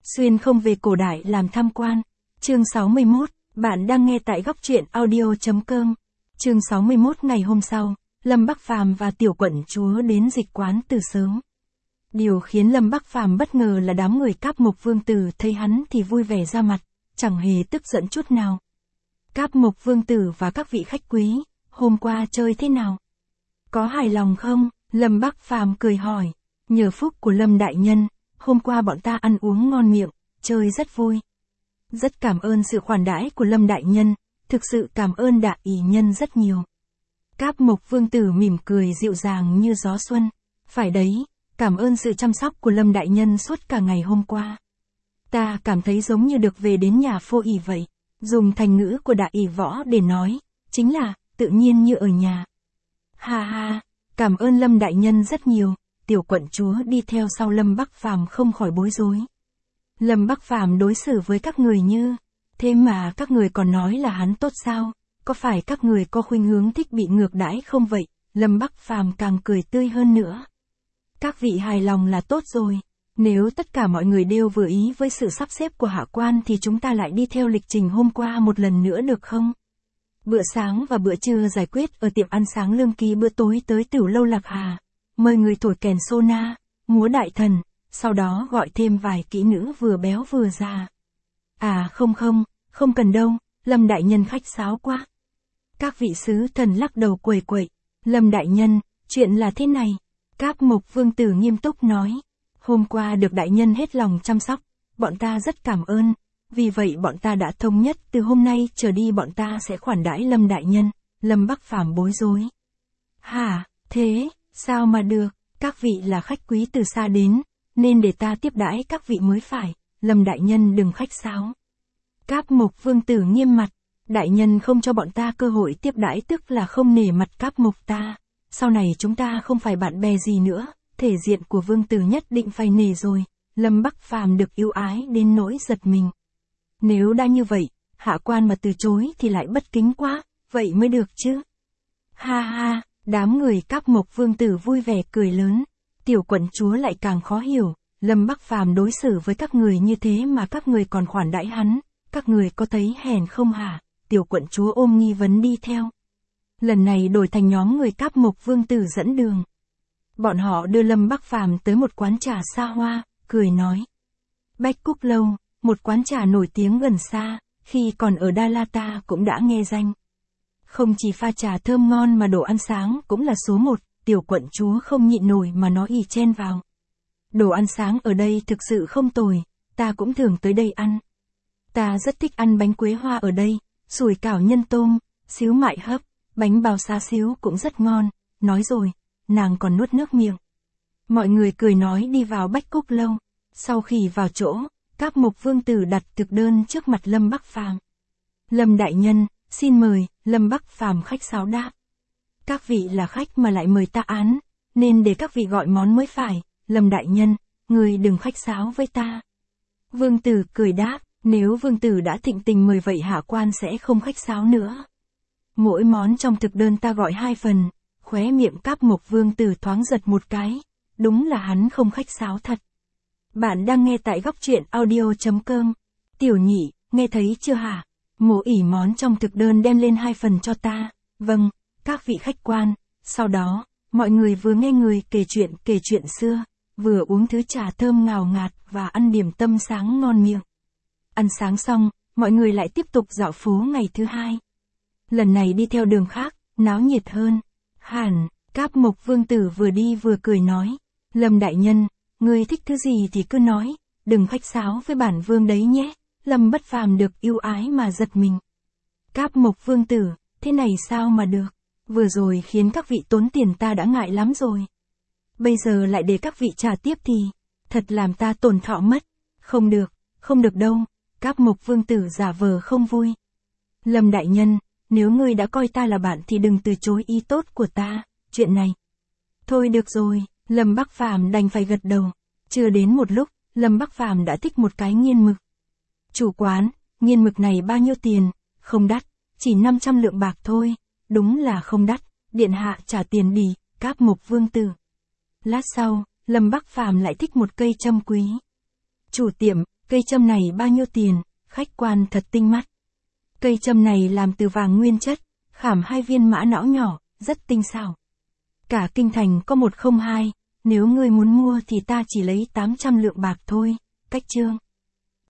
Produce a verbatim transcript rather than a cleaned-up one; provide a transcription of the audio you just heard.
Xuyên không về cổ đại làm tham quan. Chương sáu mươi mốt, bạn đang nghe tại góc truyện audio.com. Chương sáu mươi mốt ngày hôm sau, Lâm Bắc Phàm và tiểu quận chúa đến dịch quán từ sớm. Điều khiến Lâm Bắc Phàm bất ngờ là đám người Cáp Mộc Vương Tử thấy hắn thì vui vẻ ra mặt, chẳng hề tức giận chút nào. Cáp Mộc Vương Tử và các vị khách quý, hôm qua chơi thế nào? Có hài lòng không? Lâm Bắc Phàm cười hỏi. Nhờ phúc của Lâm đại nhân, hôm qua bọn ta ăn uống ngon miệng, chơi rất vui. Rất cảm ơn sự khoản đãi của Lâm đại nhân, thực sự cảm ơn đại ỷ nhân rất nhiều. Cáp Mộc Vương Tử mỉm cười dịu dàng như gió xuân. Phải đấy, cảm ơn sự chăm sóc của Lâm đại nhân suốt cả ngày hôm qua. Ta cảm thấy giống như được về đến nhà Phô ỷ vậy. Dùng thành ngữ của đại ỷ võ để nói, chính là, tự nhiên như ở nhà. Ha ha, cảm ơn Lâm đại nhân rất nhiều. Tiểu quận chúa đi theo sau Lâm Bắc Phàm không khỏi bối rối. Lâm Bắc Phàm đối xử với các người như, thế mà các người còn nói là hắn tốt sao? Có phải các người có khuynh hướng thích bị ngược đãi không vậy? Lâm Bắc Phàm càng cười tươi hơn nữa. Các vị hài lòng là tốt rồi. Nếu tất cả mọi người đều vừa ý với sự sắp xếp của hạ quan thì chúng ta lại đi theo lịch trình hôm qua một lần nữa được không? Bữa sáng và bữa trưa giải quyết ở tiệm ăn sáng Lương Kỳ, bữa tối tới Tửu Lâu Lạc Hà. Mời người thổi kèn sô na, múa đại thần, sau đó gọi thêm vài kỹ nữ vừa béo vừa già. À không không, không cần đâu, Lâm đại nhân khách sáo quá. Các vị sứ thần lắc đầu quẩy quẩy. Lâm đại nhân, chuyện là thế này. Cáp Mộc Vương Tử nghiêm túc nói. Hôm qua được đại nhân hết lòng chăm sóc, bọn ta rất cảm ơn. Vì vậy bọn ta đã thống nhất từ hôm nay trở đi bọn ta sẽ khoản đãi Lâm đại nhân. Lâm Bắc Phàm bối rối. Hả, thế, sao mà được, các vị là khách quý từ xa đến, nên để ta tiếp đãi các vị mới phải. Lâm đại nhân đừng khách sáo. Cáp Mộc Vương Tử nghiêm mặt. Đại nhân không cho bọn ta cơ hội tiếp đãi tức là không nể mặt Cáp Mộc ta. Sau này chúng ta không phải bạn bè gì nữa, thể diện của Vương Tử nhất định phải nể rồi. Lâm Bắc Phàm được ưu ái đến nỗi giật mình. Nếu đã như vậy, hạ quan mà từ chối thì lại bất kính quá, vậy mới được chứ. Ha ha, đám người Cáp Mộc Vương Tử vui vẻ cười lớn. Tiểu quận chúa lại càng khó hiểu, Lâm Bắc Phàm đối xử với các người như thế mà các người còn khoản đãi hắn, các người có thấy hèn không hả? Tiểu quận chúa ôm nghi vấn đi theo. Lần này đổi thành nhóm người Cáp Mộc Vương Tử dẫn đường. Bọn họ đưa Lâm Bắc Phàm tới một quán trà xa hoa, cười nói. Bách Cúc Lâu, một quán trà nổi tiếng gần xa, khi còn ở Đa La ta cũng đã nghe danh. Không chỉ pha trà thơm ngon mà đồ ăn sáng cũng là số một, tiểu quận chúa không nhịn nổi mà nói ì chen vào. Đồ ăn sáng ở đây thực sự không tồi, ta cũng thường tới đây ăn. Ta rất thích ăn bánh quế hoa ở đây, sủi cảo nhân tôm, xíu mại hấp, bánh bao xá xíu cũng rất ngon. Nói rồi, nàng còn nuốt nước miệng. Mọi người cười nói đi vào Bách Cúc Lâu. Sau khi vào chỗ, Cáp Mộc Vương Tử đặt thực đơn trước mặt Lâm Bắc Phàm. Lâm đại nhân, xin mời. Lâm Bắc Phàm khách sáo đáp. Các vị là khách mà lại mời ta án, nên để các vị gọi món mới phải. Lâm đại nhân, người đừng khách sáo với ta. Vương Tử cười đáp, nếu Vương Tử đã thịnh tình mời vậy hạ quan sẽ không khách sáo nữa. Mỗi món trong thực đơn ta gọi hai phần. Khóe miệng Cáp Mộc Vương Tử thoáng giật một cái. Đúng là hắn không khách sáo thật. Bạn đang nghe tại góc truyện audio.com. Tiểu nhị, nghe thấy chưa hả? Mổ ỉ món trong thực đơn đem lên hai phần cho ta. Vâng, các vị khách quan. Sau đó, mọi người vừa nghe người kể chuyện kể chuyện xưa, vừa uống thứ trà thơm ngào ngạt và ăn điểm tâm sáng ngon miệng. Ăn sáng xong, mọi người lại tiếp tục dạo phố ngày thứ hai. Lần này đi theo đường khác, náo nhiệt hơn. Hẳn, Cáp Mộc Vương Tử vừa đi vừa cười nói. Lâm đại nhân, ngươi thích thứ gì thì cứ nói, đừng khách sáo với bản vương đấy nhé. Lâm Bất Phàm được ưu ái mà giật mình. Cáp Mộc Vương Tử, thế này sao mà được? Vừa rồi khiến các vị tốn tiền ta đã ngại lắm rồi. Bây giờ lại để các vị trả tiếp thì, thật làm ta tổn thọ mất. Không được, không được đâu. Cáp Mộc Vương Tử giả vờ không vui. Lâm đại nhân, nếu ngươi đã coi ta là bạn thì đừng từ chối ý tốt của ta, chuyện này. Thôi được rồi, Lâm Bắc Phàm đành phải gật đầu. Chưa đến một lúc, Lâm Bắc Phàm đã thích một cái nghiên mực. Chủ quán, nghiên mực này bao nhiêu tiền? Không đắt, chỉ năm trăm lượng bạc thôi. Đúng là không đắt, điện hạ trả tiền đi. Cáp Mộc Vương Tử. Lát sau, Lâm Bắc Phàm lại thích một cây châm quý. Chủ tiệm, Cây châm này bao nhiêu tiền, khách quan thật tinh mắt. Cây châm này làm từ vàng nguyên chất, khảm hai viên mã não nhỏ, rất tinh xảo. Cả kinh thành có một không hai, nếu ngươi muốn mua thì ta chỉ lấy tám trăm lượng bạc thôi, cách chương.